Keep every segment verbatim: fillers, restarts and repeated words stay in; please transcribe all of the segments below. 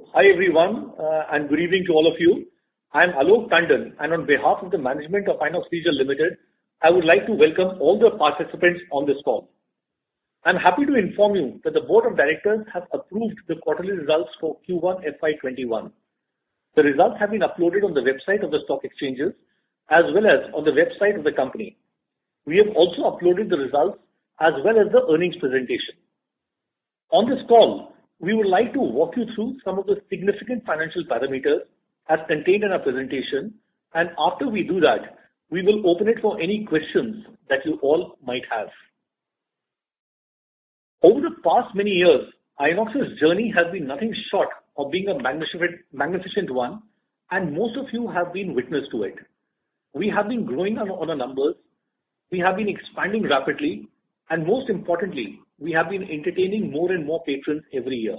Hi everyone, uh, and good evening to all of you. I am Alok Tandon, and on behalf of the management of Inox Leisure Limited, I would like to welcome all the participants on this call. I'm happy to inform you that the Board of Directors has approved the quarterly results for Q one F Y twenty-one. The results have been uploaded on the website of the stock exchanges as well as on the website of the company. We have also uploaded the results as well as the earnings presentation. On this call, we would like to walk you through some of the significant financial parameters as contained in our presentation, and after we do that, we will open it for any questions that you all might have. Over the past many years, Inox's journey has been nothing short of being a magnificent, magnificent one, and most of you have been witness to it. We have been growing on, on our numbers, we have been expanding rapidly, and most importantly, we have been entertaining more and more patrons every year.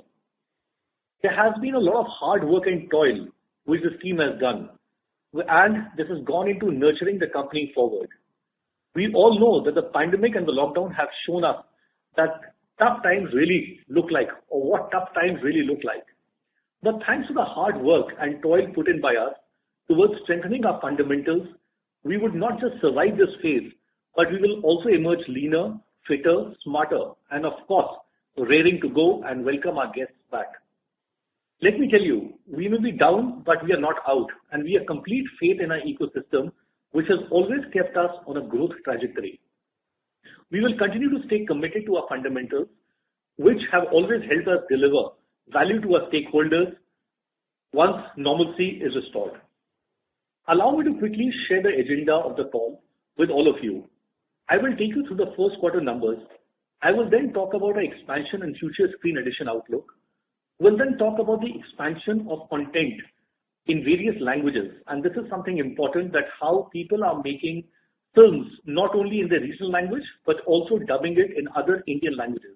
There has been a lot of hard work and toil which this team has done, and this has gone into nurturing the company forward. We all know that the pandemic and the lockdown have shown us that tough times really look like, or what tough times really look like. But thanks to the hard work and toil put in by us towards strengthening our fundamentals, we would not just survive this phase, but we will also emerge leaner, fitter, smarter, and of course, raring to go and welcome our guests back. Let me tell you, we may be down, but we are not out, and we have complete faith in our ecosystem, which has always kept us on a growth trajectory. We will continue to stay committed to our fundamentals, which have always helped us deliver value to our stakeholders once normalcy is restored. Allow me to quickly share the agenda of the call with all of you. I will take you through the first quarter numbers. I will then talk about our expansion and future screen edition outlook. We'll then talk about the expansion of content in various languages. And this is something important, that how people are making films not only in their regional language, but also dubbing it in other Indian languages.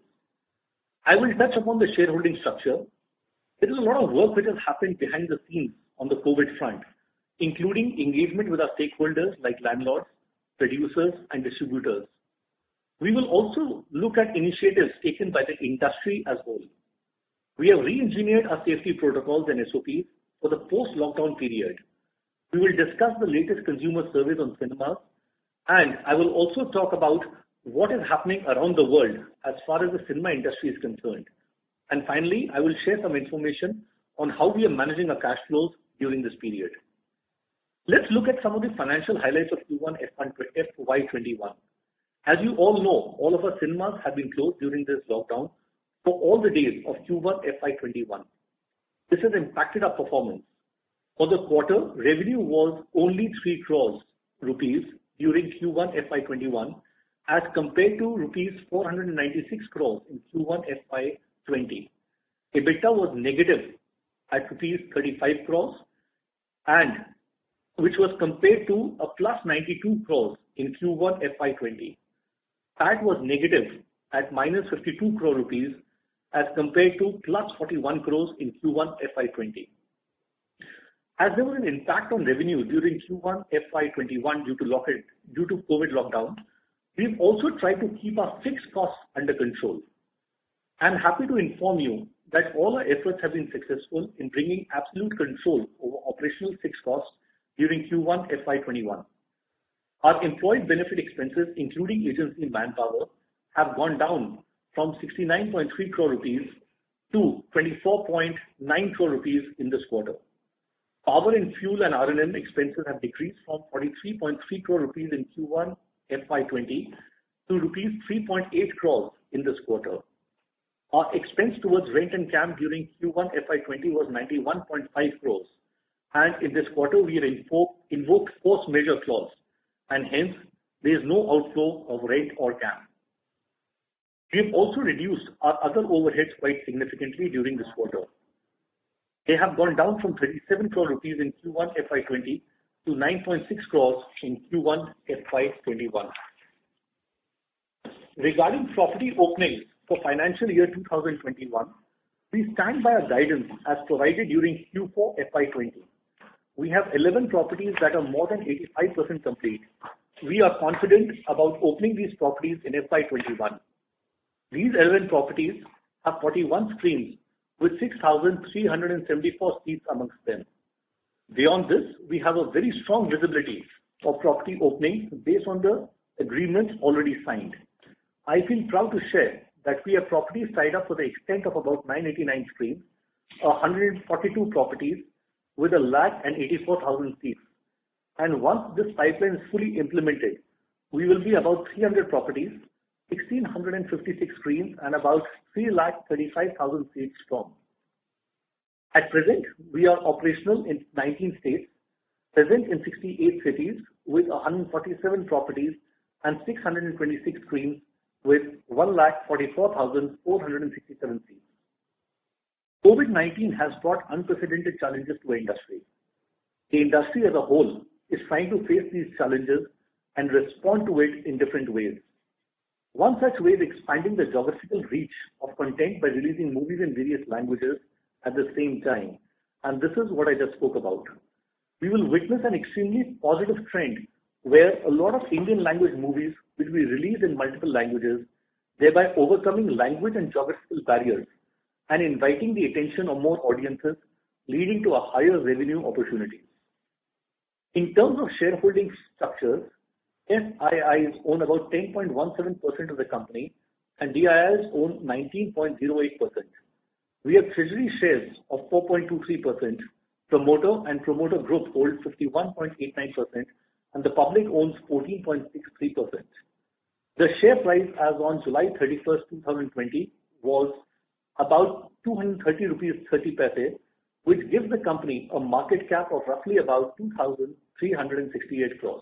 I will touch upon the shareholding structure. There is a lot of work which has happened behind the scenes on the COVID front, including engagement with our stakeholders like landlords, producers, and distributors. We will also look at initiatives taken by the industry as a whole. We have re-engineered our safety protocols and S O Ps for the post-lockdown period. We will discuss the latest consumer surveys on cinemas, and I will also talk about what is happening around the world as far as the cinema industry is concerned. And finally, I will share some information on how we are managing our cash flows during this period. Let's look at some of the financial highlights of Q one F Y twenty-one. As you all know, all of our cinemas have been closed during this lockdown for all the days of Q one F Y twenty-one. This has impacted our performance. For the quarter, revenue was only three crores rupees during Q one F Y twenty-one as compared to rupees four hundred ninety-six crores in Q one F Y twenty. EBITDA was negative at rupees thirty-five crores, and which was compared to a plus ninety-two crores in Q one F Y twenty. P A T was negative at minus fifty-two crore rupees as compared to plus forty-one crores in Q one F Y twenty. As there was an impact on revenue during Q one F Y twenty-one due to, lock due to COVID lockdown, we've also tried to keep our fixed costs under control. I'm happy to inform you that all our efforts have been successful in bringing absolute control over operational fixed costs during Q one F Y twenty-one. Our employee benefit expenses, including agency manpower, have gone down from sixty-nine point three crore rupees to twenty-four point nine crore rupees in this quarter. Power and fuel and R and M expenses have decreased from forty-three point three crore rupees in Q one F Y twenty to rupees three point eight crores in this quarter. Our expense towards rent and camp during Q one F Y twenty was ninety-one point five crores. And in this quarter, we invoke, invoked force majeure clause, and hence there is no outflow of rent or camp. We have also reduced our other overheads quite significantly during this quarter. They have gone down from thirty-seven crore rupees in Q one F Y twenty to nine point six crores in Q one F Y twenty-one. Regarding property openings for financial year two thousand twenty-one, we stand by our guidance as provided during Q four F Y twenty. We have eleven properties that are more than eighty-five percent complete. We are confident about opening these properties in F Y twenty-one. These eleven properties have forty-one screens with six thousand three hundred seventy-four seats amongst them. Beyond this, we have a very strong visibility of property openings based on the agreements already signed. I feel proud to share that we have properties tied up for the extent of about nine hundred eighty-nine screens, one hundred forty-two properties with a lakh and eighty-four thousand seats. And once this pipeline is fully implemented, we will be about three hundred properties, one thousand six hundred fifty-six screens, and about three lakh thirty-five thousand seats strong. At present, we are operational in nineteen states, present in sixty-eight cities with one hundred forty-seven properties and six hundred twenty-six screens with one lakh forty-four thousand four hundred sixty-seven seats. COVID nineteen has brought unprecedented challenges to our industry. The industry as a whole is trying to face these challenges and respond to it in different ways. One such way is expanding the geographical reach of content by releasing movies in various languages at the same time. And this is what I just spoke about. We will witness an extremely positive trend where a lot of Indian language movies will be released in multiple languages, thereby overcoming language and geographical barriers and inviting the attention of more audiences, leading to a higher revenue opportunity. In terms of shareholding structures, F I Is own about ten point one seven percent of the company and D I Is own nineteen point zero eight percent. We have treasury shares of four point two three percent, promoter and promoter group hold fifty-one point eight nine percent, and the public owns fourteen point six three percent. The share price as on July thirty-first, two thousand twenty was about two hundred thirty rupees thirty paise, which gives the company a market cap of roughly about two thousand three hundred sixty-eight crores.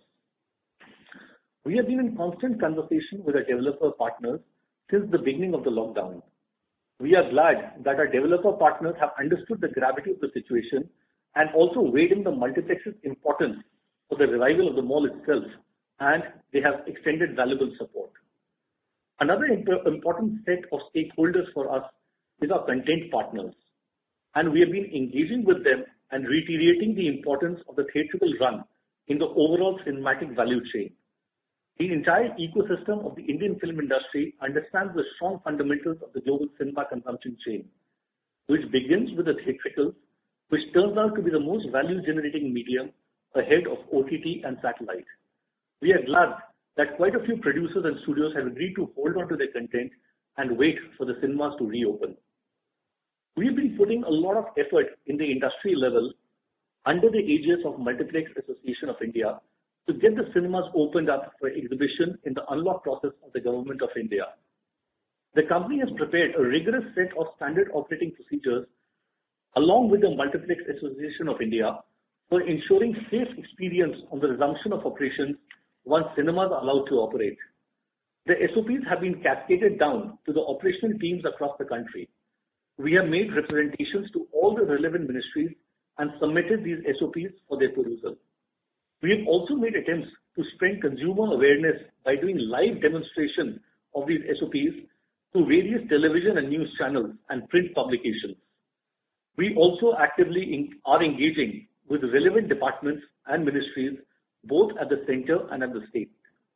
We have been in constant conversation with our developer partners since the beginning of the lockdown. We are glad that our developer partners have understood the gravity of the situation and also weighed in the multiplex's importance for the revival of the mall itself, and they have extended valuable support. Another imp- important set of stakeholders for us is our content partners, and we have been engaging with them and reiterating the importance of the theatrical run in the overall cinematic value chain. The entire ecosystem of the Indian film industry understands the strong fundamentals of the global cinema consumption chain, which begins with the theatricals, which turns out to be the most value-generating medium ahead of O T T and satellite. We are glad that quite a few producers and studios have agreed to hold on to their content and wait for the cinemas to reopen. We've been putting a lot of effort in the industry level under the aegis of Multiplex Association of India to get the cinemas opened up for exhibition in the unlock process of the Government of India. The company has prepared a rigorous set of standard operating procedures along with the Multiplex Association of India for ensuring safe experience on the resumption of operations once cinemas are allowed to operate. The S O Ps have been cascaded down to the operational teams across the country. We have made representations to all the relevant ministries and submitted these S O Ps for their perusal. We have also made attempts to spread consumer awareness by doing live demonstration of these S O Ps to various television and news channels and print publications. We also actively in, are engaging with relevant departments and ministries both at the center and at the state.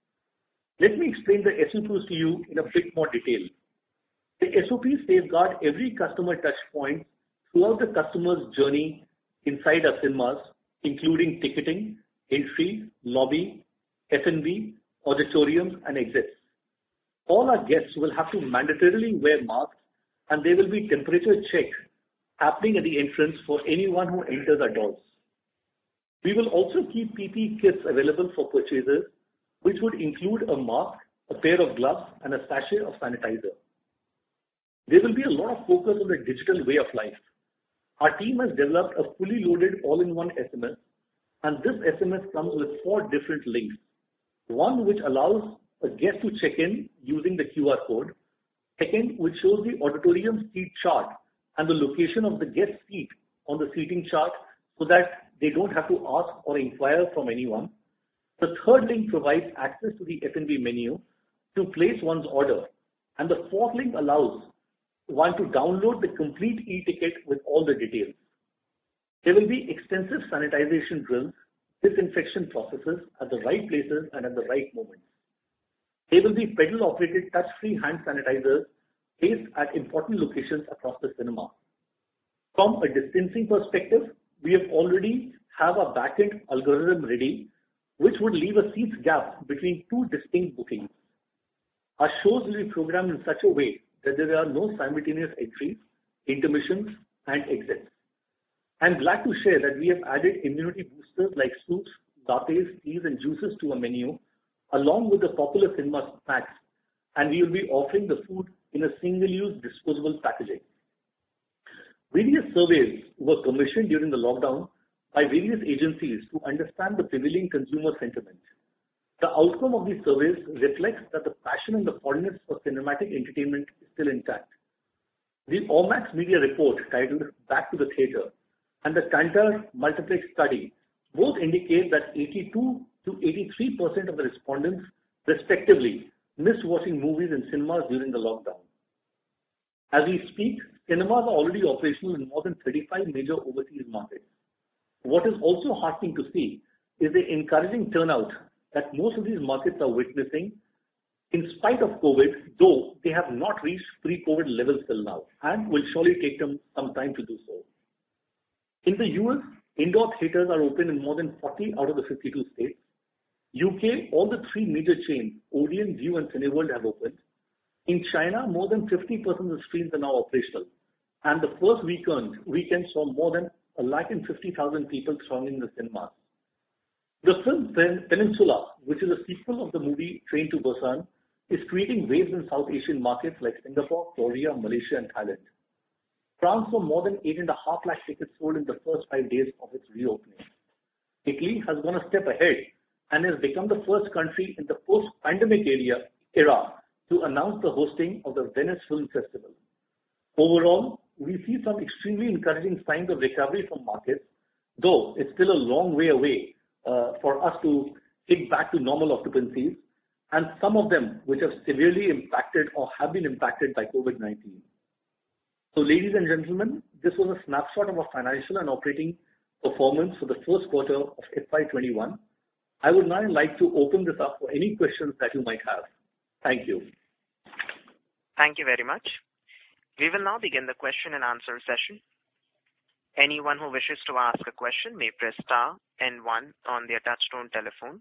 Let me explain the S O Ps to you in a bit more detail. The S O Ps safeguard every customer touch point throughout the customer's journey inside our cinemas, including ticketing, entry, lobby, F and B, auditoriums, and exits. All our guests will have to mandatorily wear masks, and there will be temperature check happening at the entrance for anyone who enters our doors. We will also keep P P E kits available for purchasers, which would include a mask, a pair of gloves, and a sachet of sanitizer. There will be a lot of focus on the digital way of life. Our team has developed a fully loaded all-in-one S M S, and this S M S comes with four different links. One which allows a guest to check in using the Q R code. Second, which shows the auditorium seat chart and the location of the guest seat on the seating chart so that they don't have to ask or inquire from anyone. The third link provides access to the F and B menu to place one's order. And the fourth link allows one to download the complete e-ticket with all the details. There will be extensive sanitization drills, disinfection processes at the right places and at the right moments. There will be pedal-operated touch-free hand sanitizers placed at important locations across the cinema. From a distancing perspective, we have already have a backend algorithm ready, which would leave a seats gap between two distinct bookings. Our shows will be programmed in such a way that there are no simultaneous entries, intermissions, and exits. I'm glad to share that we have added immunity boosters like soups, lattes, teas, and juices to our menu, along with the popular cinema snacks, and we will be offering the food in a single-use disposable packaging. Various surveys were commissioned during the lockdown by various agencies to understand the prevailing consumer sentiment. The outcome of these surveys reflects that the passion and the fondness for cinematic entertainment is still intact. The Omax Media report titled Back to the Theatre and the Kantar Multiplex study both indicate that eighty-two to eighty-three percent of the respondents, respectively, missed watching movies in cinemas during the lockdown. As we speak, cinemas are already operational in more than thirty-five major overseas markets. What is also heartening to see is the encouraging turnout that most of these markets are witnessing in spite of COVID, though they have not reached pre-COVID levels till now and will surely take them some time to do so. In the U S, indoor theaters are open in more than forty out of the fifty-two states. U K, all the three major chains, Odeon, View and Cineworld have opened. In China, more than fifty percent of the screens are now operational. And the first weekend, weekend saw more than one lakh fifty thousand people thronging the cinemas. The film Peninsula, which is a sequel of the movie Train to Busan, is creating waves in South Asian markets like Singapore, Korea, Malaysia, and Thailand. France saw more than eight and a half lakh tickets sold in the first five days of its reopening. Italy has gone a step ahead and has become the first country in the post-pandemic area, era to announce the hosting of the Venice Film Festival. Overall, we see some extremely encouraging signs of recovery from markets, though it's still a long way away uh, for us to get back to normal occupancies, and some of them which have severely impacted or have been impacted by COVID nineteen. So, ladies and gentlemen, this was a snapshot of our financial and operating performance for the first quarter of F Y twenty-one. I would now like to open this up for any questions that you might have. Thank you. Thank you very much. We will now begin the question and answer session. Anyone who wishes to ask a question may press star and one on their touchtone telephone.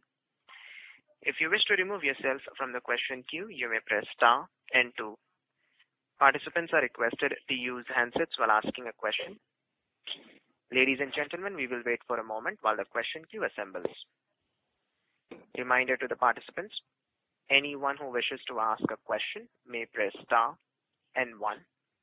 If you wish to remove yourself from the question queue, you may press star and two. Participants are requested to use handsets while asking a question. Ladies and gentlemen, we will wait for a moment while the question queue assembles. Reminder to the participants, anyone who wishes to ask a question may press star and one.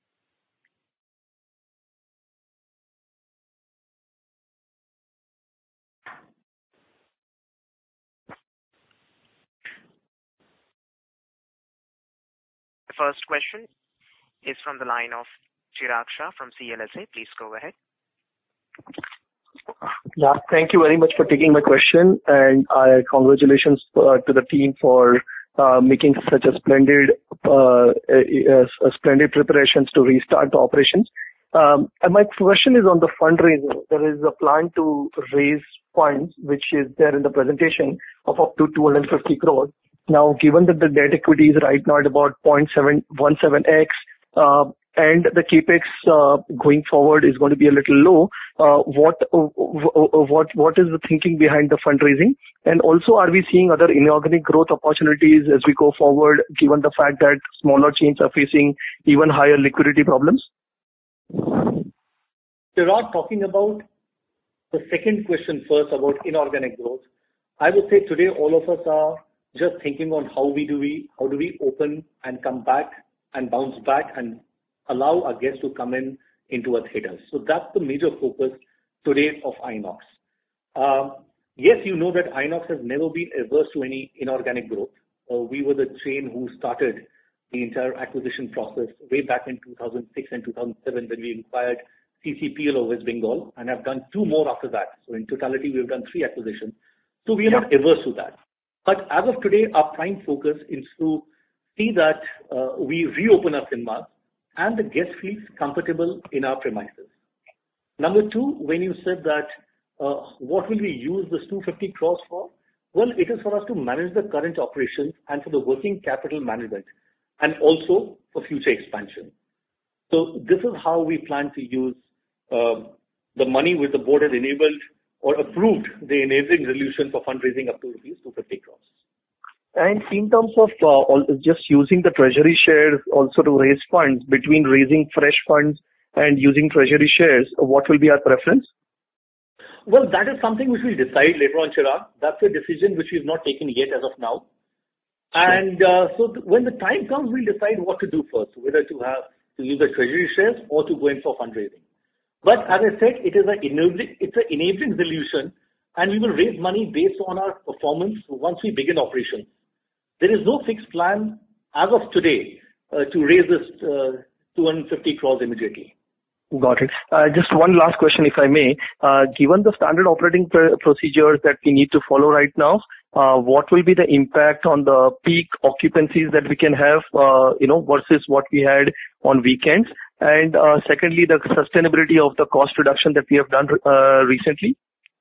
The first question is from the line of Chirag Shah from C L S A. Please go ahead. Yeah, thank you very much for taking my question, and I congratulations uh, to the team for uh, making such a splendid, uh, a, a splendid preparations to restart the operations. Um, and my question is on the fundraising. There is a plan to raise funds, which is there in the presentation, of up to two hundred fifty crores. Now, given that the debt equity is right now at about zero point seven one seven x, uh, and the capex uh, going forward is going to be a little low, uh, what uh, what what is the thinking behind the fundraising? And also, are we seeing other inorganic growth opportunities as we go forward, given the fact that smaller chains are facing even higher liquidity problems? Chirag, talking about the second question first about inorganic growth, I would say today all of us are just thinking on how we do we how do we open and come back and bounce back and allow our guests to come in into our theaters. So that's the major focus today of Inox. Uh, yes, you know that Inox has never been averse to any inorganic growth. Uh, we were the chain who started the entire acquisition process way back in two thousand six and two thousand seven when we acquired C C P L of West Bengal, and have done two more after that. So in totality, we've done three acquisitions. So we are yeah. not averse to that. But as of today, our prime focus is to see that uh, we reopen our cinemas and the guest feels comfortable in our premises. Number two, when you said that uh, what will we use this two hundred fifty crores for? Well, it is for us to manage the current operations and for the working capital management, and also for future expansion. So this is how we plan to use uh, the money which the board has enabled or approved the enabling resolution for fundraising up to rupees two hundred fifty crores. And in terms of uh, all, just using the treasury shares also to raise funds, between raising fresh funds and using treasury shares, what will be our preference? Well, that is something which we'll decide later on, Chirag. That's a decision which we've not taken yet as of now. Sure. And uh, so th- when the time comes, we'll decide what to do first, whether to have to use the treasury shares or to go in for fundraising. But as I said, it is an enabling, it's an enabling solution, and we will raise money based on our performance once we begin operations. There is no fixed plan as of today uh, to raise this uh, two hundred fifty crores immediately. Got it. Uh, just one last question, if I may. Uh, given the standard operating pr- procedures that we need to follow right now, uh, what will be the impact on the peak occupancies that we can have, uh, you know, versus what we had on weekends? And uh, secondly, the sustainability of the cost reduction that we have done uh, recently?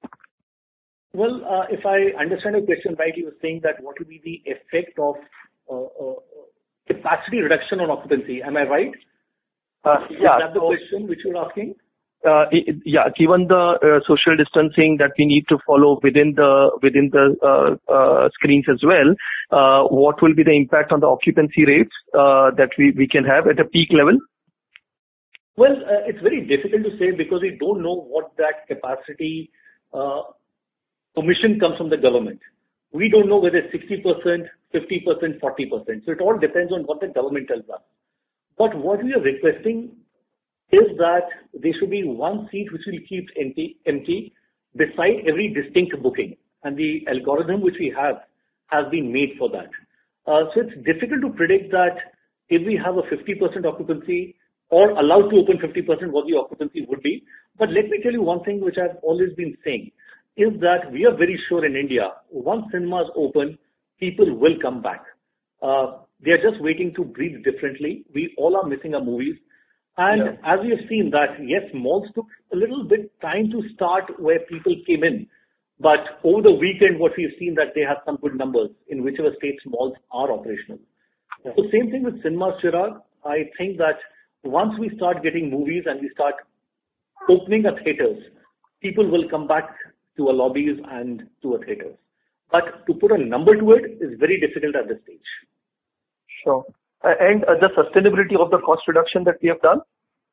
Well, uh, if I understand your question right, you were saying that what will be the effect of uh, uh, capacity reduction on occupancy. Am I right? Uh, yeah. Is that the so, question which you're asking? Uh, it, yeah, given the uh, social distancing that we need to follow within the within the uh, uh, screens as well, uh, what will be the impact on the occupancy rates uh, that we, we can have at a peak level? Well, uh, it's very difficult to say because we don't know what that capacity uh, permission comes from the government. We don't know whether it's sixty percent, fifty percent, forty percent. So it all depends on what the government tells us. But what we are requesting is that there should be one seat which will keep empty, empty beside every distinct booking. And the algorithm which we have has been made for that. Uh, so it's difficult to predict that if we have a fifty percent occupancy or allowed to open fifty percent, what the occupancy would be. But let me tell you one thing which I've always been saying is that we are very sure in India, once cinemas open, people will come back. Uh, they are just waiting to breathe differently. We all are missing our movies. And yeah. as we have seen that, yes, malls took a little bit time to start where people came in. But over the weekend, what we've seen that they have some good numbers in whichever states malls are operational. Yeah. So same thing with cinemas, Chirag. I think that once we start getting movies and we start opening our theaters, people will come back to our lobbies and to our theaters. But to put a number to it is very difficult at this stage. Sure. And uh, the sustainability of the cost reduction that we have done?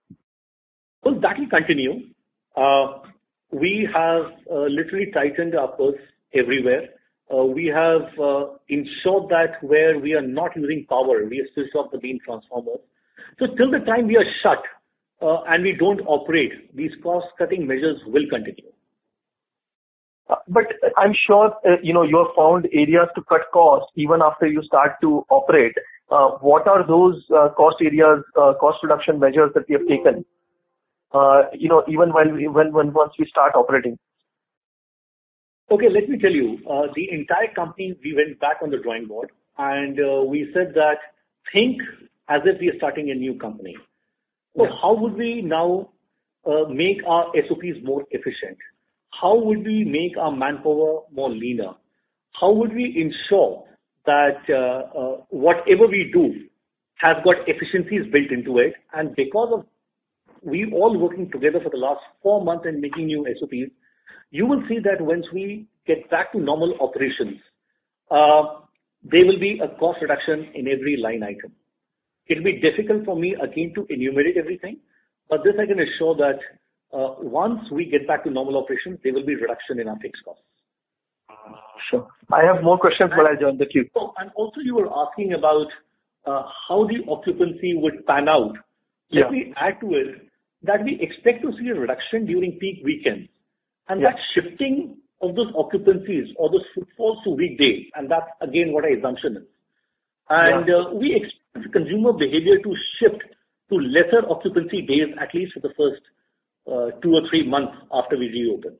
Well, that will continue. Uh, we have uh, literally tightened our purse everywhere. Uh, we have uh, ensured that where we are not using power, we have switched off the beam transformers. So till the time we are shut uh, and we don't operate, these cost-cutting measures will continue. Uh, but I'm sure, uh, you know, you have found areas to cut costs even after you start to operate. Uh, what are those uh, cost areas, uh, cost reduction measures that we have taken, uh, you know, even while we, when, when once we start operating? Okay, let me tell you, uh, the entire company, we went back on the drawing board and uh, we said that think as if we are starting a new company. So how would we now uh, make our S O Ps more efficient? How would we make our manpower more leaner? How would we ensure that uh, uh, whatever we do has got efficiencies built into it? And because of we all working together for the last four months and making new S O Ps, you will see that once we get back to normal operations, uh, there will be a cost reduction in every line item. It will be difficult for me again to enumerate everything, but this I can assure that uh, once we get back to normal operations, there will be reduction in our fixed costs. Sure. I have more questions, but I'll join the queue. So, and also you were asking about uh, how the occupancy would pan out. Let yeah. me add to it that we expect to see a reduction during peak weekends. And yeah. that shifting of those occupancies or those footfalls to weekdays, and that's again what our assumption is. And yeah. uh, we expect consumer behavior to shift to lesser occupancy days, at least for the first uh, two or three months after we reopen.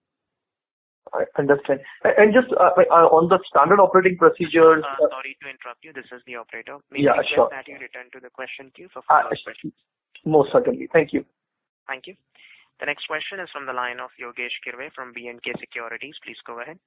I understand. And just uh, uh, on the standard operating procedures. Uh, sorry to interrupt you. This is the operator. Maybe yeah, sure. that you return to the question queue for uh, follow-up questions. Most certainly. Thank you. Thank you. The next question is from the line of Yogesh Kirve from B and K Securities. Please go ahead.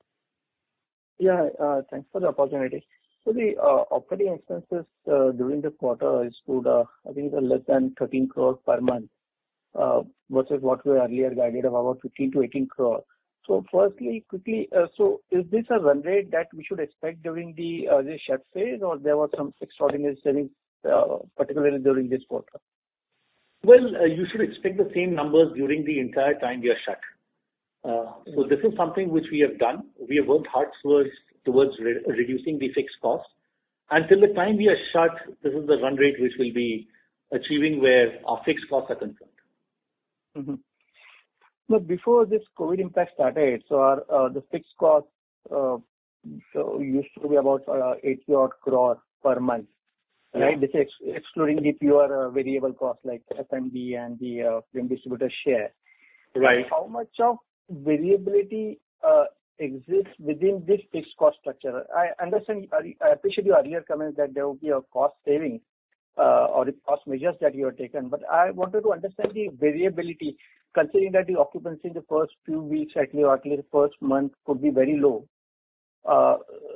Yeah, uh, thanks for the opportunity. So the uh, operating expenses uh, during the quarter stood, uh, I think, uh, less than thirteen crores per month. uh, versus what we earlier guided of about fifteen to eighteen crore. So firstly, quickly, uh, so is this a run rate that we should expect during the uh, the shut phase, or there was some extraordinary savings, uh, particularly during this quarter? Well, uh, you should expect the same numbers during the entire time we are shut. Uh, so this is something which we have done. We have worked hard towards towards re- reducing the fixed costs. Until the time we are shut, this is the run rate which will be achieving where our fixed costs are concerned. Mm-hmm. But before this COVID impact started, so our uh, the fixed cost uh, so used to be about uh, eighty odd crore per month, Yeah. right? This is ex- excluding the pure uh, variable costs like F M D and the uh, film distributor share. Right. How much of variability uh, exists within this fixed cost structure? I understand, I appreciate your earlier comments that there will be a cost saving uh, or the cost measures that you have taken, but I wanted to understand the variability, considering that the occupancy in the first few weeks, at least, or at least the first month, could be very low. Uh,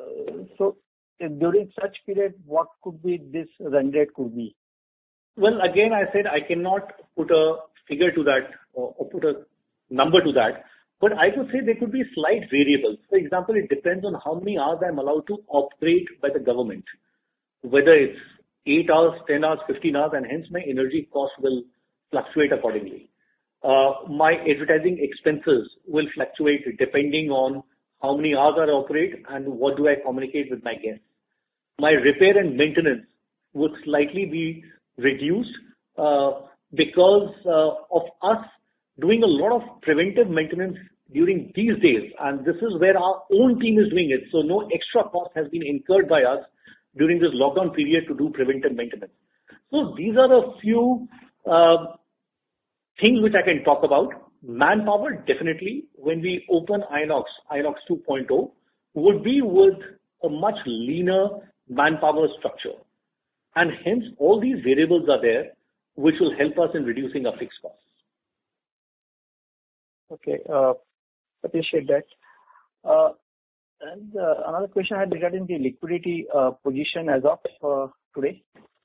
so during such period, what could be this run rate could be? Well, again, I said I cannot put a figure to that or, or put a number to that, but I could say there could be slight variables. For example, it depends on how many hours I'm allowed to operate by the government, whether it's eight hours, ten hours, fifteen hours, and hence my energy cost will fluctuate accordingly. Uh, my advertising expenses will fluctuate depending on how many hours I operate and what do I communicate with my guests. My repair and maintenance would slightly be reduced uh, because uh, of us doing a lot of preventive maintenance during these days, and this is where our own team is doing it. So no extra cost has been incurred by us during this lockdown period to do preventive maintenance. So these are a few uh, things which I can talk about. Manpower, definitely, when we open Inox, Inox two point oh, would be with a much leaner manpower structure. And hence, all these variables are there, which will help us in reducing our fixed costs. Okay, uh, appreciate that. Uh, and uh, another question I had regarding the liquidity uh, position as of uh, today.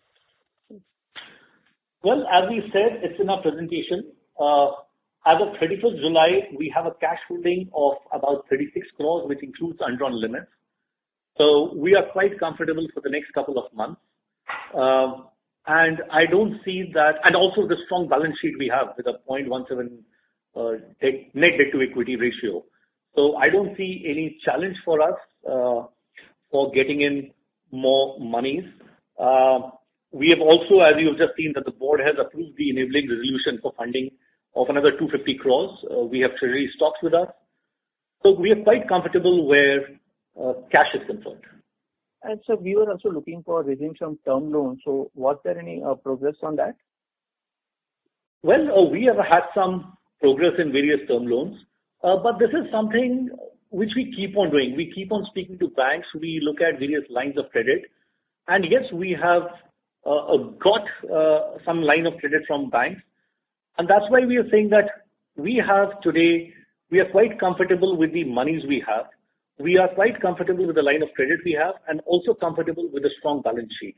Well, as we said, it's in our presentation. Uh, as of thirty-first July, we have a cash holding of about thirty-six crores, which includes undrawn limits. So we are quite comfortable for the next couple of months. Um, and I don't see that, and also the strong balance sheet we have with a zero point one seven uh, debt, net debt to equity ratio. So I don't see any challenge for us uh, for getting in more monies. Uh, we have also, as you've just seen, that the board has approved the enabling resolution for funding of another two hundred fifty crores. Uh, we have treasury stocks with us. So we are quite comfortable where uh, cash is concerned. And so we were also looking for raising some term loans. So was there any uh, progress on that? Well, uh, we have had some progress in various term loans, uh, but this is something which we keep on doing. We keep on speaking to banks. We look at various lines of credit. And yes, we have uh, got uh, some line of credit from banks. And that's why we are saying that we have today, we are quite comfortable with the monies we have. We are quite comfortable with the line of credit we have and also comfortable with a strong balance sheet.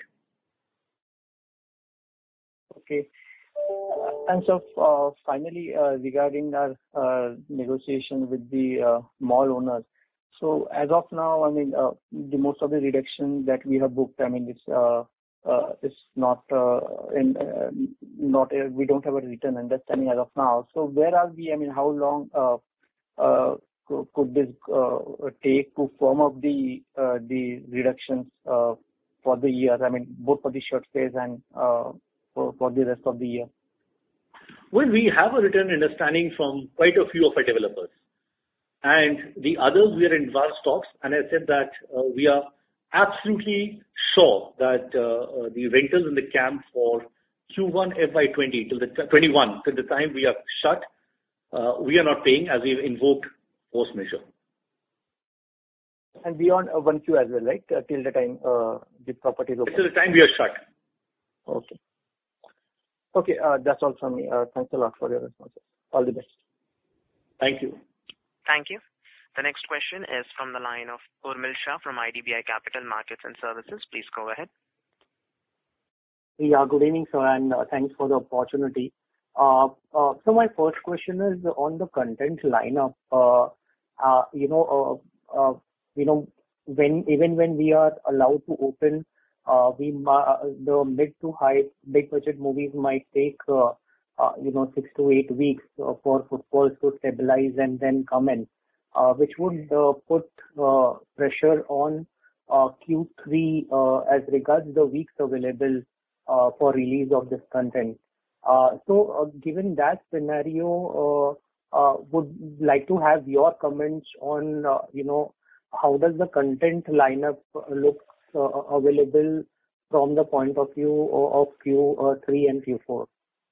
Okay. Uh, and so uh, finally, uh, regarding our uh, negotiation with the uh, mall owners. So as of now, I mean, uh, the most of the reduction that we have booked, I mean, it's uh, uh, it's not uh, in uh, not uh, we don't have a written understanding as of now. So where are we? I mean, how long uh, uh, could this uh, take to firm up the uh, the reductions uh, for the year? I mean, both for the short phase and uh, for, for the rest of the year. Well, we have a written understanding from quite a few of our developers. And the others, we are in advanced talks, and I said that uh, we are absolutely sure that uh, uh, the rentals in the camp for Q one F Y twenty till the twenty-one, till the time we are shut, uh, we are not paying as we've invoked force majeure. And beyond uh, one Q as well, right? Uh, till the time uh, the property is open. Till the time we are shut. Okay. Okay, uh, that's all from me. Uh, thanks a lot for your responses. All the best. Thank you. Thank you. The next question is from the line of Urmil Shah from I D B I Capital Markets and Services. Please go ahead. Yeah, good evening, sir, and uh, thanks for the opportunity. Uh, uh, so my first question is on the content lineup. Uh, uh, you know, uh, uh, you know, when even when we are allowed to open, uh, we ma- the mid to high big budget movies might take uh, uh, you know six to eight weeks uh, for footfalls to stabilize and then come in, uh, which would uh, put uh, pressure on uh, Q three uh, as regards the weeks available uh, for release of this content. Uh, So, uh, given that scenario, uh, uh, would like to have your comments on, uh, you know, how does the content lineup uh, look uh, available from the point of view o- of Q three and Q four?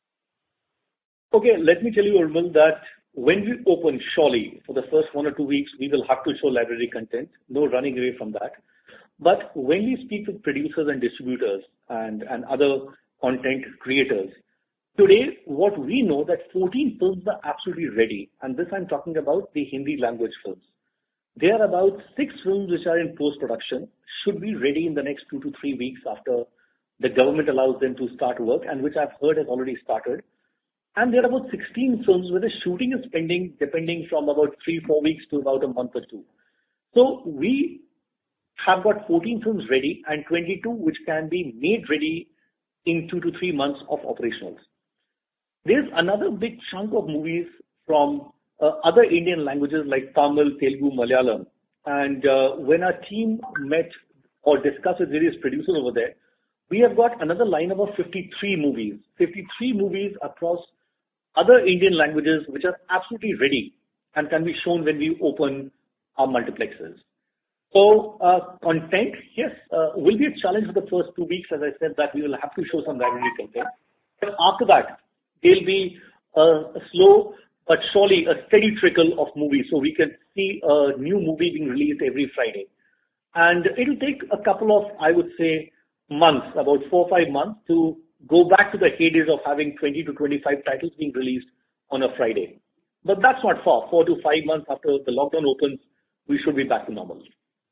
Okay, let me tell you, Urmil, that when we open, surely for the first one or two weeks, we will have to show library content. No running away from that. But when we speak with producers and distributors and, and other content creators, today what we know that fourteen films are absolutely ready. And this I'm talking about the Hindi language films. There are about six films which are in post-production, should be ready in the next two to three weeks after the government allows them to start work, and which I've heard has already started. And there are about sixteen films where the shooting is pending, depending from about three, four weeks to about a month or two. So we have got fourteen films ready and twenty-two which can be made ready in two to three months of operationals. There's another big chunk of movies from uh, other Indian languages like Tamil, Telugu, Malayalam. And uh, when our team met or discussed with various producers over there, we have got another lineup of fifty-three movies. fifty-three movies across other Indian languages which are absolutely ready and can be shown when we open our multiplexes. So uh, content, yes, uh, will be a challenge for the first two weeks. As I said, that we will have to show some library content. But after that, there'll be a, a slow but surely a steady trickle of movies. So we can see a new movie being released every Friday. And it'll take a couple of, I would say, months, about four or five months, to go back to the heydays of having twenty to twenty-five titles being released on a Friday. But that's not far. Four to five months after the lockdown opens, we should be back to normal.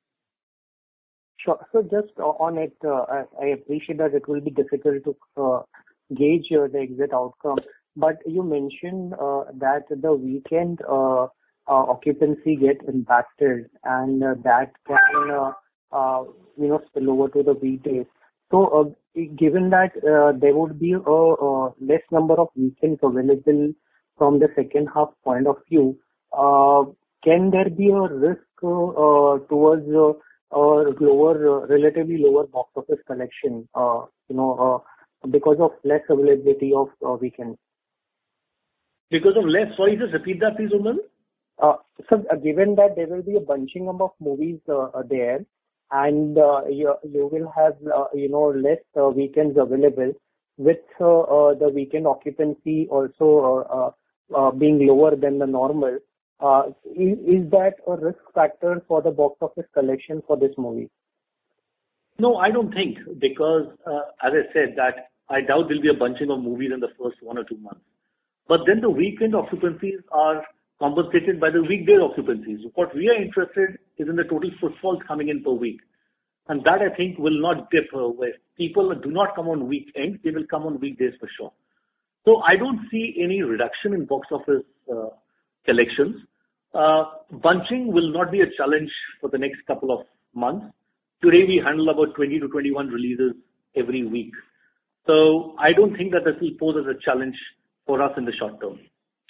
Sure. So just uh, on it, uh, I I appreciate that it will be difficult to uh, gauge uh, the exact outcome, but you mentioned uh, that the weekend uh, uh, occupancy get impacted, and uh, that can uh, uh, you know spill over to the weekdays. So, uh, given that uh, there would be a, a less number of weekends available from the second half point of view, uh, can there be a risk uh, uh, towards uh, or lower, uh, relatively lower box office collection, uh, you know, uh, because of less availability of uh, weekends? Because of less, sorry, just repeat that, please, Umar. Uh, so, uh, given that there will be a bunching up of movies uh, uh, there, and uh, you, you will have, uh, you know, less uh, weekends available, with uh, uh, the weekend occupancy also uh, uh, uh, being lower than the normal, uh, is, is that a risk factor for the box office collection for this movie? No, I don't think, because uh, as I said, that I doubt there'll be a bunching of movies in the first one or two months. But then the weekend occupancies are compensated by the weekday occupancies. What we are interested is in the total footfalls coming in per week. And that, I think, will not dip uh, where people do not come on weekends, they will come on weekdays for sure. So I don't see any reduction in box office uh, collections. Uh, bunching will not be a challenge for the next couple of months. Today we handle about twenty to twenty-one releases every week. So I don't think that this will pose as a challenge for us in the short term.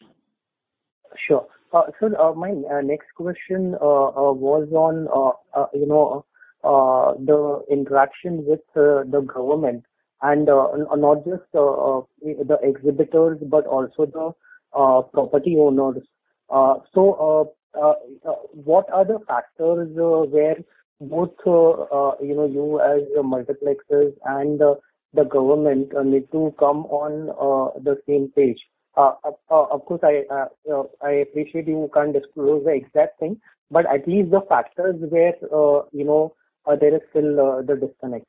Sure. Uh, so uh, my uh, next question uh, uh, was on, uh, uh, you know, uh, the interaction with uh, the government, and uh, not just uh, uh, the exhibitors, but also the uh, property owners. Uh, so, uh, uh, uh, what are the factors uh, where both, uh, uh, you know, you as the multiplexes and uh, the government uh, need to come on uh, the same page? Uh, uh, of course, I uh, uh, I appreciate you can't disclose the exact thing, but at least the factors where uh, you know uh, there is still uh, the disconnect.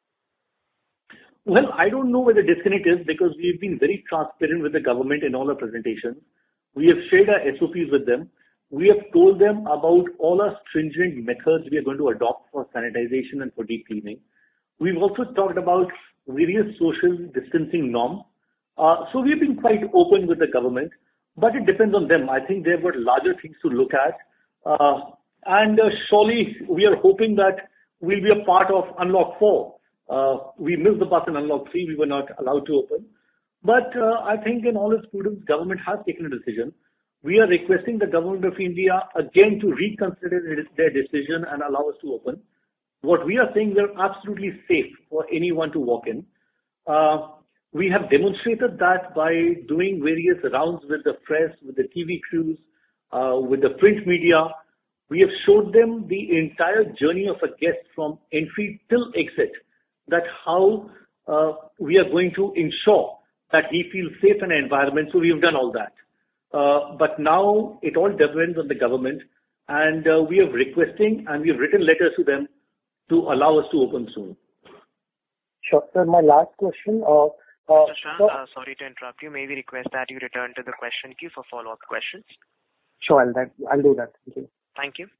Well, I don't know where the disconnect is, because we've been very transparent with the government in all our presentations. We have shared our S O Ps with them. We have told them about all our stringent methods we are going to adopt for sanitization and for deep cleaning. We've also talked about various social distancing norms. Uh, so we've been quite open with the government, but it depends on them. I think they've got larger things to look at. Uh, and uh, surely we are hoping that we'll be a part of Unlock four. Uh, we missed the bus in Unlock three. We were not allowed to open. But uh, I think in all its prudence, government has taken a decision. We are requesting the government of India again to reconsider their decision and allow us to open. What we are saying, we're absolutely safe for anyone to walk in. Uh, we have demonstrated that by doing various rounds with the press, with the T V crews, uh, with the print media. We have showed them the entire journey of a guest from entry till exit, that how uh, we are going to ensure that he feels safe in an environment. So we have done all that. Uh, but now it all depends on the government, and uh, we are requesting and we have written letters to them to allow us to open soon. Sure. Sir, my last question. Uh, uh, Mister Shah, so, uh, sorry to interrupt you. May we request that you return to the question queue for follow-up questions? Sure, I'll, that, I'll do that. Thank you. Thank you.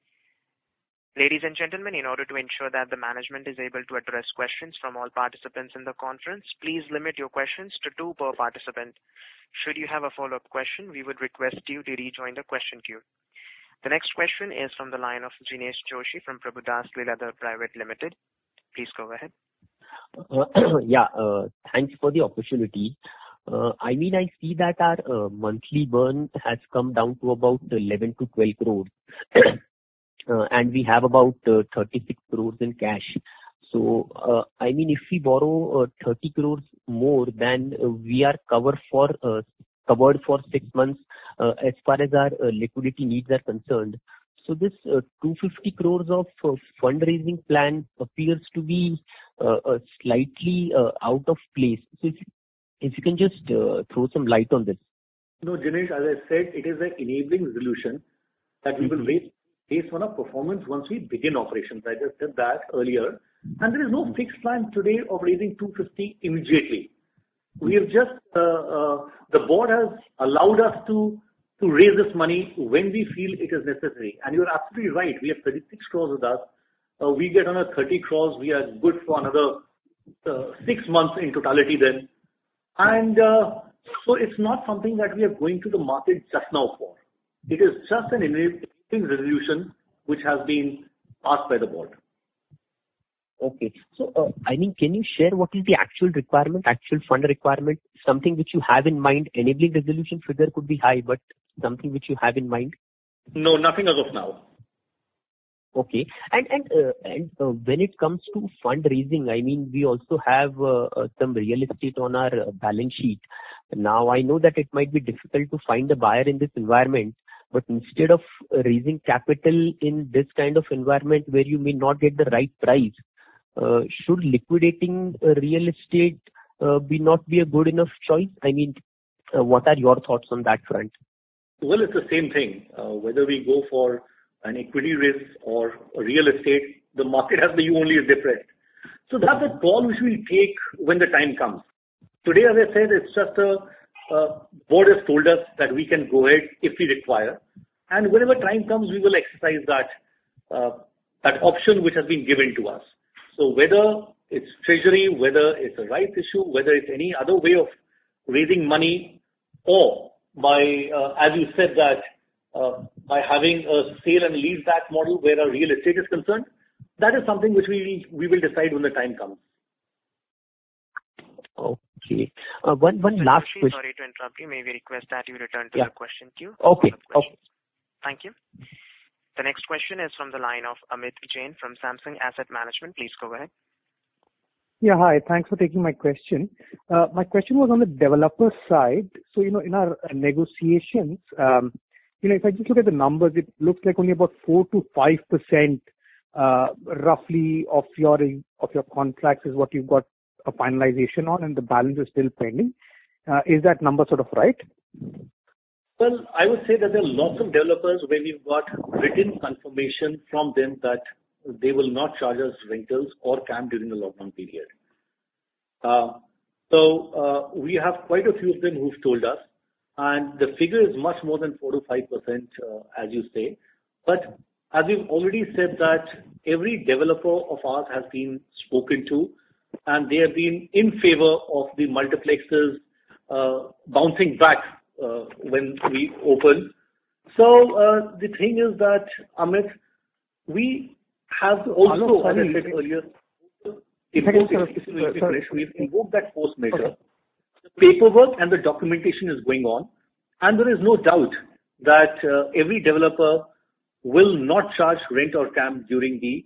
Ladies and gentlemen, in order to ensure that the management is able to address questions from all participants in the conference, please limit your questions to two per participant. Should you have a follow-up question, we would request you to rejoin the question queue. The next question is from the line of Jinesh Joshi from Prabhudas Lilladher Private Limited. Please go ahead. Uh, yeah, uh, thanks for the opportunity. Uh, I mean, I see that our uh, monthly burn has come down to about eleven to twelve crores. Uh, and we have about uh, thirty-six crores in cash. So, uh, I mean, if we borrow uh, thirty crores more, then uh, we are covered for uh, covered for six months uh, as far as our uh, liquidity needs are concerned. So this uh, two hundred fifty crores of uh, fundraising plan appears to be uh, uh, slightly uh, out of place. So if, if you can just uh, throw some light on this. No, Jinesh, as I said, it is an enabling resolution that we will raise based on our performance once we begin operations. I just said that earlier. And there is no fixed plan today of raising two hundred fifty immediately. We have just, uh, uh, the board has allowed us to, to raise this money when we feel it is necessary. And you're absolutely right. We have thirty-six crores with us. Uh, we get another thirty crores. We are good for another uh, six months in totality then. And uh, so it's not something that we are going to the market just now for. It is just an enabling resolution which has been passed by the board. Okay. So, uh, I mean, can you share what is the actual requirement, actual fund requirement, something which you have in mind? Enabling resolution figure could be high, but something which you have in mind? No, nothing as of now. Okay. And and uh, and uh, when it comes to fundraising, I mean, we also have uh, uh, some real estate on our uh, balance sheet. Now, I know that it might be difficult to find a buyer in this environment, but instead of raising capital in this kind of environment where you may not get the right price, uh, should liquidating uh, real estate uh, be not be a good enough choice? I mean, uh, what are your thoughts on that front? Well, it's the same thing. Uh, whether we go for an equity raise or a real estate, the market has the view only is different. So that's a call which we'll take when the time comes. Today, as I said, it's just a uh, board has told us that we can go ahead if we require, and whenever time comes, we will exercise that uh, that option which has been given to us. So whether it's treasury, whether it's a rights issue, whether it's any other way of raising money, or by uh, as you said that uh, by having a sale and lease back model where our real estate is concerned, that is something which we we will decide when the time comes. Okay. Uh, one one Mister last Joshi, question. sorry to interrupt you. May we request that you return to Yeah. the question queue? Okay. Okay. Thank you. The next question is from the line of Amit Jain from Samsung Asset Management. Please go ahead. Yeah, hi. Thanks for taking my question. Uh, my question was on the developer side. So, you know, in our uh, negotiations, um, you know, if I just look at the numbers, it looks like only about four to five percent, uh, roughly of your of your contracts is what you've got a finalization on, and the balance is still pending. Uh, is that number sort of right? Well, I would say that there are lots of developers where we've got written confirmation from them that they will not charge us rentals or camp during the lockdown period. Uh, so uh, we have quite a few of them who've told us, and the figure is much more than four to five percent, uh, as you say. But as we've already said that every developer of ours has been spoken to, and they have been in favor of the multiplexes uh, bouncing back uh, when we open. So uh, the thing is that, Amit, we have also, Hello, as sorry. I said earlier, If I can invoked, sort of- if we uh, sorry. finish, we've invoked that force majeure. Okay. The paperwork and the documentation is going on, and there is no doubt that uh, every developer will not charge rent or CAM during the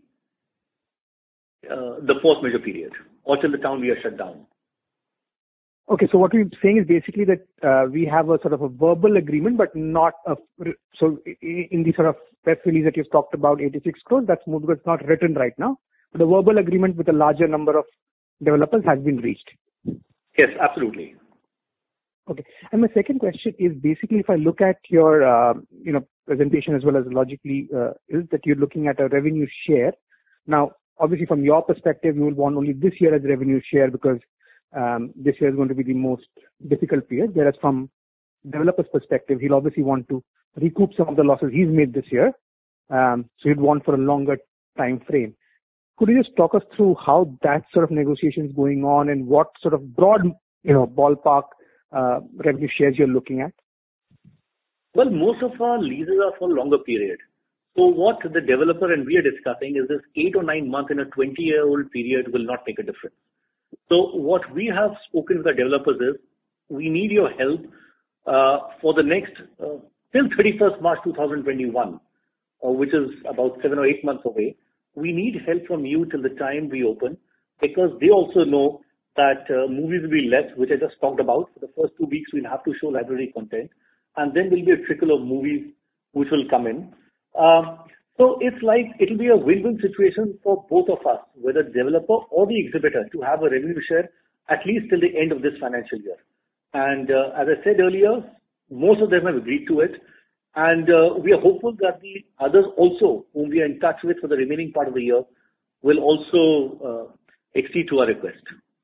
uh, the force majeure period or till the town we are shut down. Okay, so what we're saying is basically that uh, we have a sort of a verbal agreement, but not a. So i- in the sort of press release that you've talked about, eighty-six crores, that's more because it's not written right now. But the verbal agreement with a larger number of developers has been reached. Yes, absolutely. Okay. And my second question is basically if I look at your, uh, you know, presentation as well as logically, uh, is that you're looking at a revenue share. Now, obviously from your perspective, you will want only this year as revenue share because um, this year is going to be the most difficult period. Whereas from developer's perspective, he'll obviously want to recoup some of the losses he's made this year. Um, so he'd want for a longer time frame. Could you just talk us through how that sort of negotiation is going on and what sort of broad, you know, ballpark uh, revenue shares you're looking at? Well, most of our leases are for longer period. So what the developer and we are discussing is this eight or nine months in a twenty-year-old period will not make a difference. So what we have spoken with the developers is, we need your help uh, for the next, uh, till thirty-first March two thousand twenty-one, uh, which is about seven or eight months away. We need help from you till the time we open, because they also know that uh, movies will be less, which I just talked about. For the first two weeks, we'll have to show library content, and then there'll be a trickle of movies which will come in. Um, so it's like it'll be a win-win situation for both of us, whether developer or the exhibitor, to have a revenue share at least till the end of this financial year. And uh, as I said earlier, most of them have agreed to it. And uh, we are hopeful that the others also, whom we are in touch with for the remaining part of the year, will also uh, accede to our request.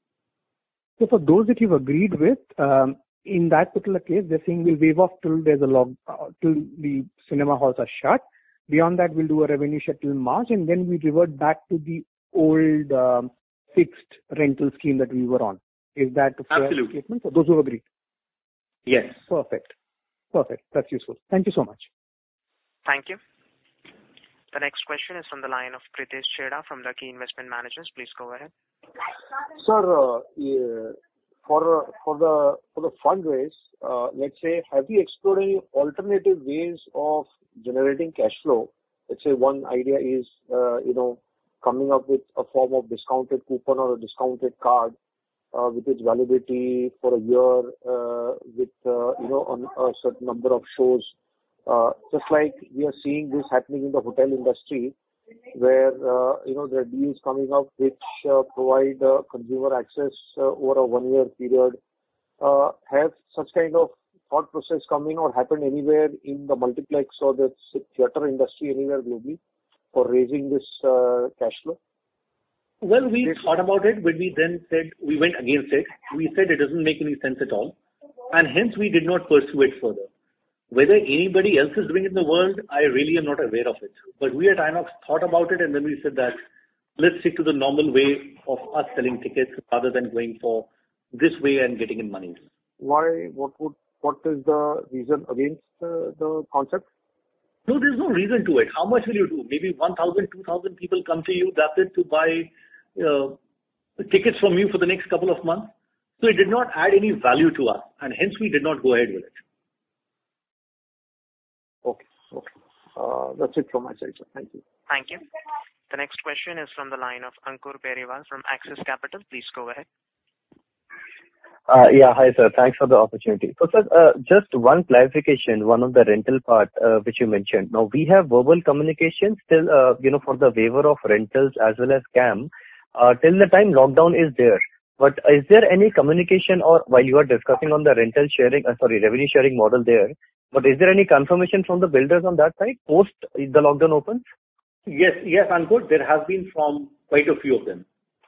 So for those that you've agreed with, um, in that particular case, they're saying we'll waive off till there's a log, uh, till the cinema halls are shut. Beyond that, we'll do a revenue share till March, and then we revert back to the old um, fixed rental scheme that we were on. Is that a fair Absolutely. statement for those who have agreed? Yes. Perfect. Perfect. That's useful. Thank you so much. Thank you. The next question is from the line of Pritesh Chheda from Lucky Investment Managers. Please go ahead. Sir, uh, yeah, for uh, for the for the fundraise, uh, let's say, have you explored any alternative ways of generating cash flow? Let's say one idea is, uh, you know, coming up with a form of discounted coupon or a discounted card uh, with its validity for a year, uh, with uh, you know, on a certain number of shows. Uh, just like we are seeing this happening in the hotel industry, where uh, you know there are deals coming up which uh, provide uh, consumer access uh, over a one-year period. Uh, have such kind of thought process come in or happened anywhere in the multiplex or the theatre industry anywhere globally for raising this uh, cash flow? Well, we thought about it, but we then said we went against it. We said it doesn't make any sense at all, and hence we did not pursue it further. Whether anybody else is doing it in the world, I really am not aware of it. But we at Inox thought about it, and then we said that let's stick to the normal way of us selling tickets rather than going for this way and getting in money. Why? What would? What is the reason against uh, the concept? No, there's no reason to it. How much will you do? Maybe one thousand, two thousand people come to you, that's it, to buy uh, tickets from you for the next couple of months. So it did not add any value to us, and hence we did not go ahead with it. Okay. Okay. Uh, that's it from my side, sir. Thank you. Thank you. The next question is from the line of Ankur Periwal from Axis Capital. Please go ahead. Uh, yeah, hi sir. Thanks for the opportunity. So sir, uh, just one clarification, one of the rental part uh, which you mentioned. Now we have verbal communication still, uh, you know, for the waiver of rentals as well as CAM uh, till the time lockdown is there. But is there any communication or while you are discussing on the rental sharing, uh, sorry, revenue sharing model there, but is there any confirmation from the builders on that side post the lockdown opens? Yes, yes, Ankur, there has been from quite a few of them.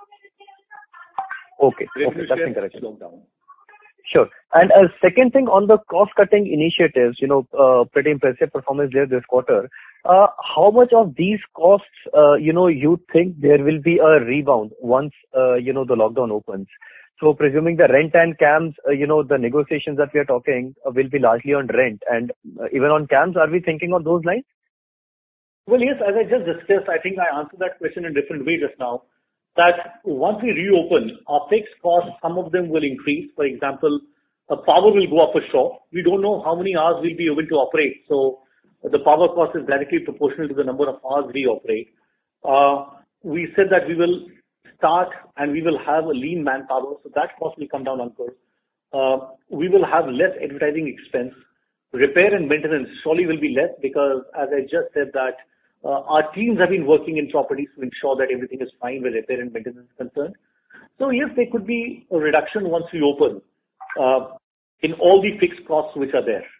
Okay, Revenue okay, that's share encouraging. lockdown. Sure. And uh, second thing on the cost-cutting initiatives, you know, uh, pretty impressive performance there this quarter. Uh, how much of these costs, uh, you know, you think there will be a rebound once, uh, you know, the lockdown opens? So presuming the rent and CAMs, uh, you know, the negotiations that we are talking uh, will be largely on rent. And uh, even on CAMs, are we thinking on those lines? Well, yes, as I just discussed, I think I answered that question in a different way just now, that once we reopen, our fixed costs, some of them will increase. For example, uh, power will go up for sure. We don't know how many hours we'll be able to operate. So the power cost is directly proportional to the number of hours we operate. Uh, we said that we will start and we will have a lean manpower, so that cost will come down, Ankur. Uh, we will have less advertising expense. Repair and maintenance surely will be less because, as I just said, that uh, our teams have been working in properties to ensure that everything is fine where repair and maintenance is concerned. So yes, there could be a reduction once we open uh, in all the fixed costs which are there.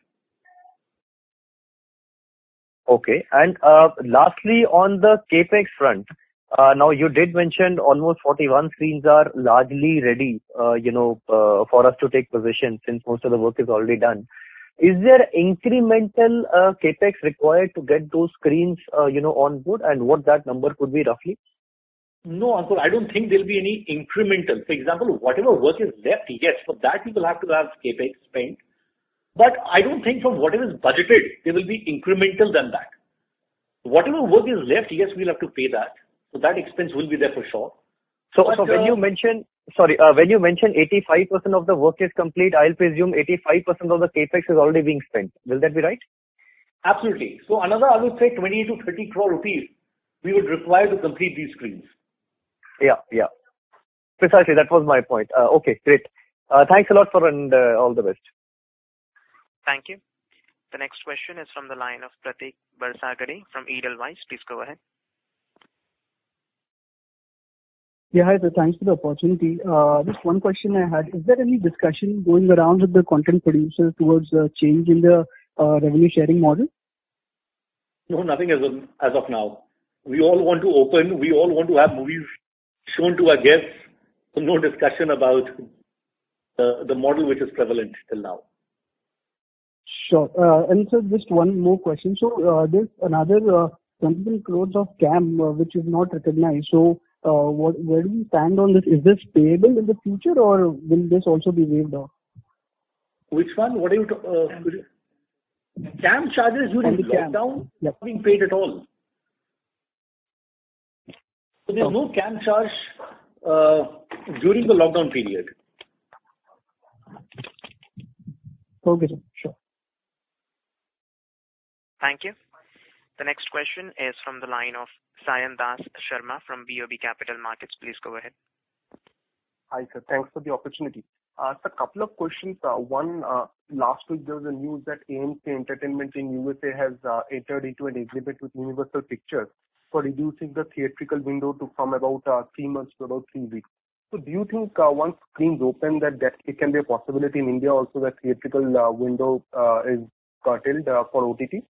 Okay. And uh, lastly, on the CapEx front, uh, now you did mention almost forty-one screens are largely ready, uh, you know, uh, for us to take possession since most of the work is already done. Is there incremental uh, CapEx required to get those screens, uh, you know, on board, and what that number could be roughly? No, Ankur, I don't think there'll be any incremental. For example, whatever work is left, yes, for that we will have to have CapEx spent. But I don't think from whatever is budgeted, there will be incremental than that. Whatever work is left, yes, we'll have to pay that. So that expense will be there for sure. So, But, so when uh, you mention, sorry, uh, when you mention eighty-five percent of the work is complete, I'll presume eighty-five percent of the CapEx is already being spent. Will that be right? Absolutely. So another, I would say, twenty to thirty crore rupees we would require to complete these screens. Yeah, yeah. Precisely, that was my point. Uh, okay, great. Uh, thanks a lot for and uh, all the best. Thank you. The next question is from the line of Pratik Barsagade from Edelweiss. Please go ahead. Yeah, hi, sir. Thanks for the opportunity. Uh, just one question I had. Is there any discussion going around with the content producers towards a change in the uh, revenue sharing model? No, nothing as of, as of now. We all want to open. We all want to have movies shown to our guests. So no discussion about the, the model which is prevalent till now. Sure. Uh, and so just one more question. So uh, there's another uh, twenty crores of CAM uh, which is not recognized. So uh, what, where do we stand on this? Is this payable in the future or will this also be waived off? Which one? What are you? Uh, CAM charges during lockdown yep. not being paid at all. So there's no CAM charge uh, during the lockdown period. Okay, sir. Sure. Thank you. The next question is from the line of Sayan Das Sharma from B O B Capital Markets. Please go ahead. Hi, sir. Thanks for the opportunity. Uh, so a couple of questions. Uh, one, uh, last week there was a news that A M C Entertainment in U S A has uh, entered into an agreement with Universal Pictures for reducing the theatrical window to from about uh, three months to about three weeks. So do you think uh, once screens open that, that it can be a possibility in India also that theatrical uh, window uh, is curtailed uh, for O T T?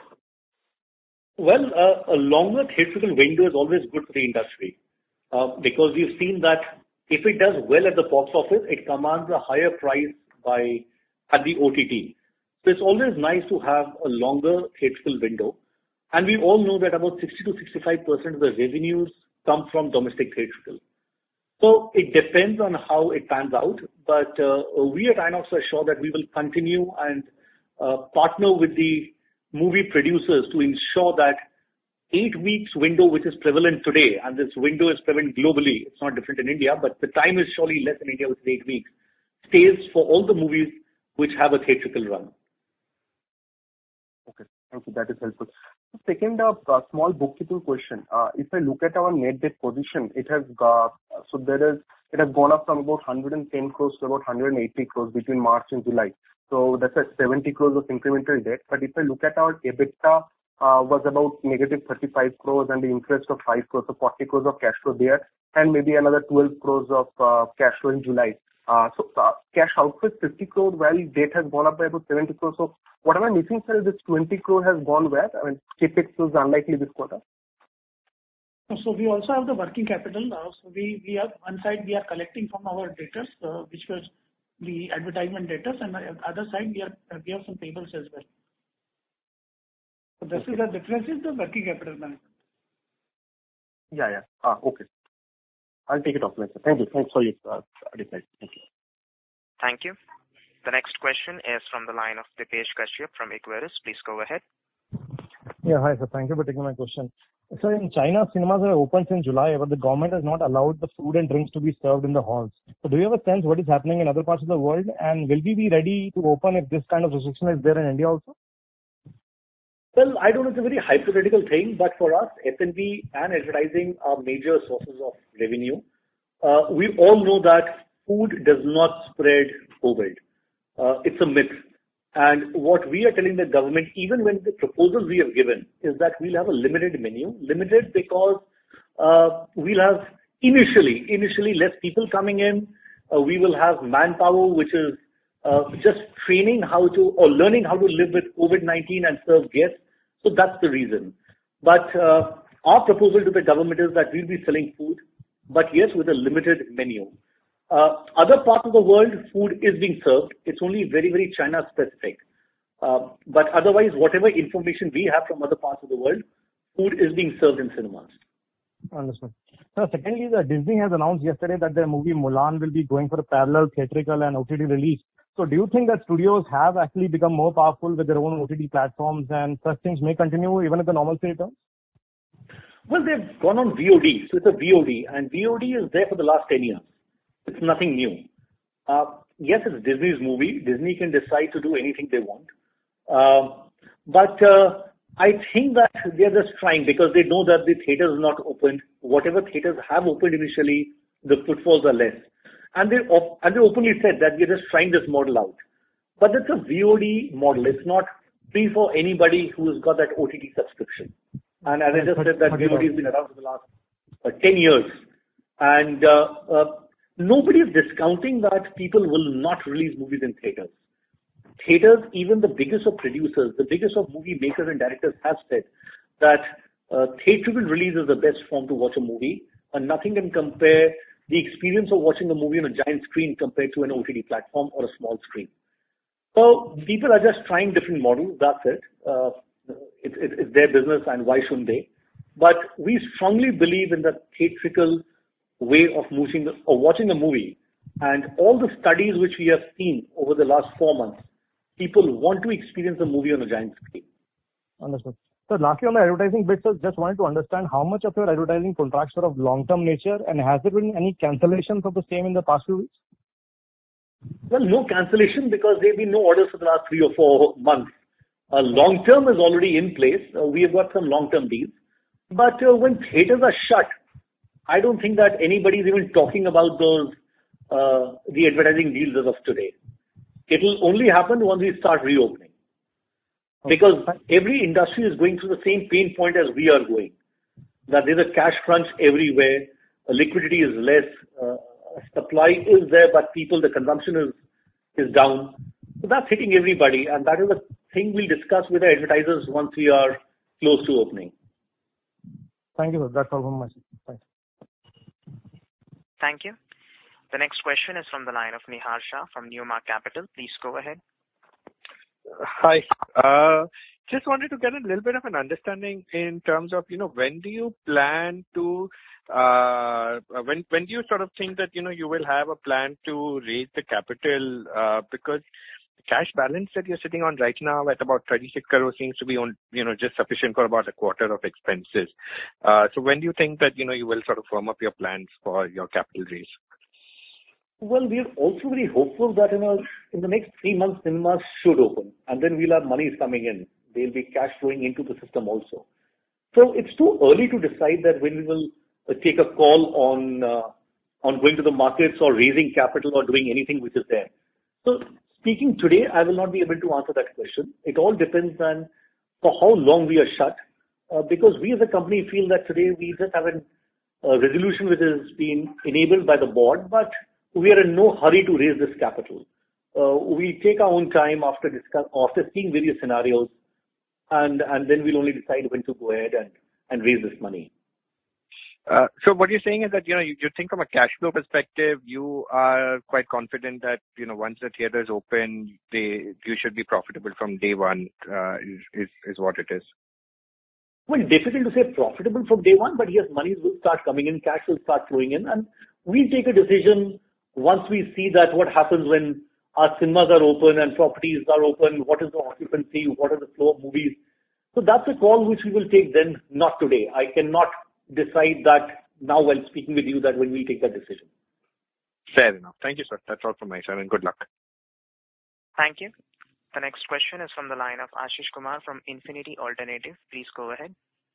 Well, uh, a longer theatrical window is always good for the industry uh, because we've seen that if it does well at the box office, it commands a higher price by at the O T T. So it's always nice to have a longer theatrical window. And we all know that about sixty to sixty-five percent of the revenues come from domestic theatrical. So it depends on how it pans out. But uh, we at Inox are sure that we will continue and uh, partner with the movie producers to ensure that eight weeks window, which is prevalent today, and this window is prevalent globally, it's not different in India, but the time is surely less in India, which is eight weeks, stays for all the movies which have a theatrical run. Okay, thank you. That is helpful. Second, a uh, small bookkeeping question. Uh, if I look at our net debt position, it has got, so there is, it has gone up from about one hundred ten crores to about one hundred eighty crores between March and July. So that's a seventy crores of incremental debt. But if I look at our EBITDA, uh, was about negative thirty-five crores and the interest of five crores, so forty crores of cash flow there, and maybe another twelve crores of uh, cash flow in July. Uh, so uh, cash outflow is fifty crores, while debt has gone up by about seventy crores. So what am I missing, sir? This twenty crore has gone where? I mean, CapEx was unlikely this quarter. So we also have the working capital. Uh, so we, we have one side we are collecting from our debtors, uh, which was the advertisement debtors, and the other side we are we have some payables as well. So this okay. is the difference in the working capital management. Yeah, yeah. Ah, okay. I'll take it offline, sir. Thank you. Thanks for your uh, advice. Thank you. Thank you. The next question is from the line of Dipesh Kashyap from Equirus. Please go ahead. Yeah, hi, sir. Thank you for taking my question. Sir, in China, cinemas are open since July, but the government has not allowed the food and drinks to be served in the halls. So do you have a sense what is happening in other parts of the world, and will we be ready to open if this kind of restriction is there in India also? Well, I don't know, it's a very hypothetical thing, but for us, F and B and advertising are major sources of revenue. Uh, we all know that food does not spread COVID. Uh, it's a myth. And what we are telling the government, even when the proposals we have given, is that we'll have a limited menu. Limited because uh, we'll have initially, initially less people coming in. Uh, we will have manpower, which is uh, just training how to or learning how to live with COVID nineteen and serve guests. So that's the reason. But uh, our proposal to the government is that we'll be selling food, but yes, with a limited menu. Uh, other parts of the world, food is being served. It's only very, very China specific. Uh, but otherwise, whatever information we have from other parts of the world, food is being served in cinemas. Understood. So secondly, the Disney has announced yesterday that their movie Mulan will be going for a parallel theatrical and O T T release. So do you think that studios have actually become more powerful with their own O T T platforms and such things may continue even if the normalcy returns? Well, they've gone on V O D. So it's a V O D, and V O D is there for the last ten years. It's nothing new. Uh, yes, it's Disney's movie. Disney can decide to do anything they want. Uh, but uh, I think that they're just trying because they know that the theaters are not opened. Whatever theaters have opened initially, the footfalls are less. And they, op- and they openly said that we're just trying this model out. But it's a V O D model. It's not free for anybody who's got that O T T subscription. And as I just said, that V O D has been around for the last uh, ten years. And uh, uh, nobody is discounting that people will not release movies in theaters. Theaters, even the biggest of producers, the biggest of movie makers and directors have said that uh, theatrical release is the best form to watch a movie, and nothing can compare the experience of watching a movie on a giant screen compared to an O T T platform or a small screen. So people are just trying different models, that's it. Uh, it, it. It's their business and why shouldn't they? But we strongly believe in the theatrical way of moving or watching a movie, and all the studies which we have seen over the last four months, people want to experience a movie on a giant screen. Understood. So lastly on the advertising bit, sir, just wanted to understand how much of your advertising contracts are of long-term nature, and has there been any cancellations of the same in the past few weeks? Well, no cancellation because there have been no orders for the last three or four months. Uh, long-term is already in place. Uh, we have got some long-term deals. But uh, when theaters are shut, I don't think that anybody is even talking about those, uh, the advertising deals as of today. It will only happen once we start reopening. Because every industry is going through the same pain point as we are going. That there's a cash crunch everywhere, liquidity is less, uh, supply is there, but people, the consumption is, is down. So that's hitting everybody, and that is a thing we'll discuss with the advertisers once we are close to opening. Thank you, sir. That's all from my side. Thanks. Thank you. The next question is from the line of Nihar Shah from Newmark Capital. Please go ahead. Hi. Uh, just wanted to get a little bit of an understanding in terms of, you know, when do you plan to, uh, when when do you sort of think that, you know, you will have a plan to raise the capital, uh, because the cash balance that you're sitting on right now at about thirty-six crore seems to be on, you know, just sufficient for about a quarter of expenses. Uh, so when do you think that, you know, you will sort of firm up your plans for your capital raise? Well, we are also very hopeful that in, a, in the next three months, cinemas should open, and then we'll have monies coming in. There'll be cash flowing into the system also. So it's too early to decide that when we will uh, take a call on uh, on going to the markets or raising capital or doing anything which is there. So speaking today, I will not be able to answer that question. It all depends on for how long we are shut, uh, because we as a company feel that today we just have a uh, resolution which has been enabled by the board, but we are in no hurry to raise this capital. Uh, we take our own time after discuss, after seeing various scenarios, and, and then we'll only decide when to go ahead and, and raise this money. Uh, so what you're saying is that, you know, you, you think from a cash flow perspective, you are quite confident that, you know, once the theaters open, they you should be profitable from day one, uh, is, is, is what it is. Well, difficult to say profitable from day one, but yes, monies will start coming in, cash will start flowing in, and we'll take a decision once we see that what happens when our cinemas are open and properties are open, what is the occupancy, what is the flow of movies. So that's a call which we will take then, not today. I cannot decide that now while speaking with you that when we take that decision. Fair enough. Thank you, sir. That's all from my side, and good luck. Thank you. The next question is from the line of Ashish Kumar from Infinity Alternative. Please go ahead.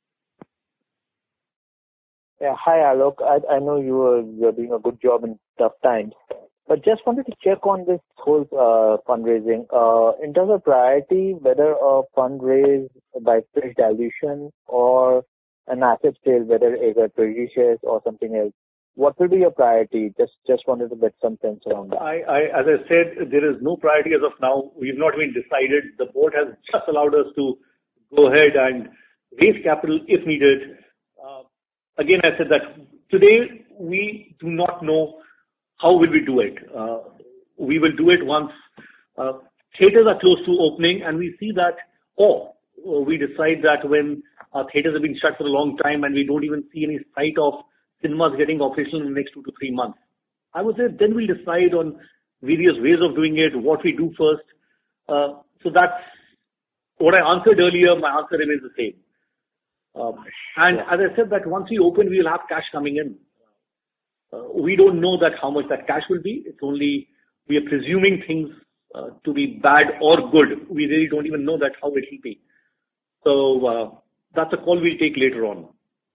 Yeah. Hi, Alok. I, I know you are you're doing a good job in tough times, but just wanted to check on this whole uh, fundraising. Uh, in terms of priority, whether a fundraise by fresh dilution or an asset sale, whether either treasury shares or something else, what will be your priority? Just just wanted to get some sense around that. I, I, as I said, there is no priority as of now. We've not been decided. The board has just allowed us to go ahead and raise capital if needed. Uh, again, I said that today we do not know how will we do it. Uh, we will do it once uh, theaters are close to opening and we see that, or we decide that when our theaters have been shut for a long time and we don't even see any sight of cinemas getting operational in the next two to three months. I would say then we'll decide on various ways of doing it, what we do first. Uh, so that's what I answered earlier. My answer remains the same. Um, and as I said that once we open, we'll have cash coming in. Uh, we don't know that how much that cash will be. It's only we are presuming things uh, to be bad or good. We really don't even know that how it will be. So uh, that's a call we'll take later on.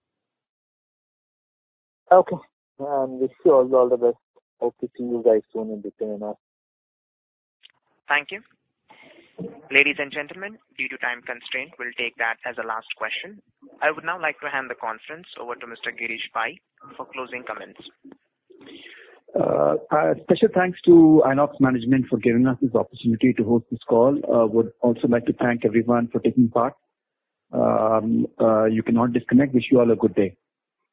Okay. Um, wish you all, all the best. Hope to see you guys soon in between enough. Thank you. Ladies and gentlemen, due to time constraint, we'll take that as a last question. I would now like to hand the conference over to Mister Girish Pai for closing comments. Uh, uh, special thanks to Inox management for giving us this opportunity to host this call. Uh, would also like to thank everyone for taking part. Um, uh, you cannot disconnect. Wish you all a good day.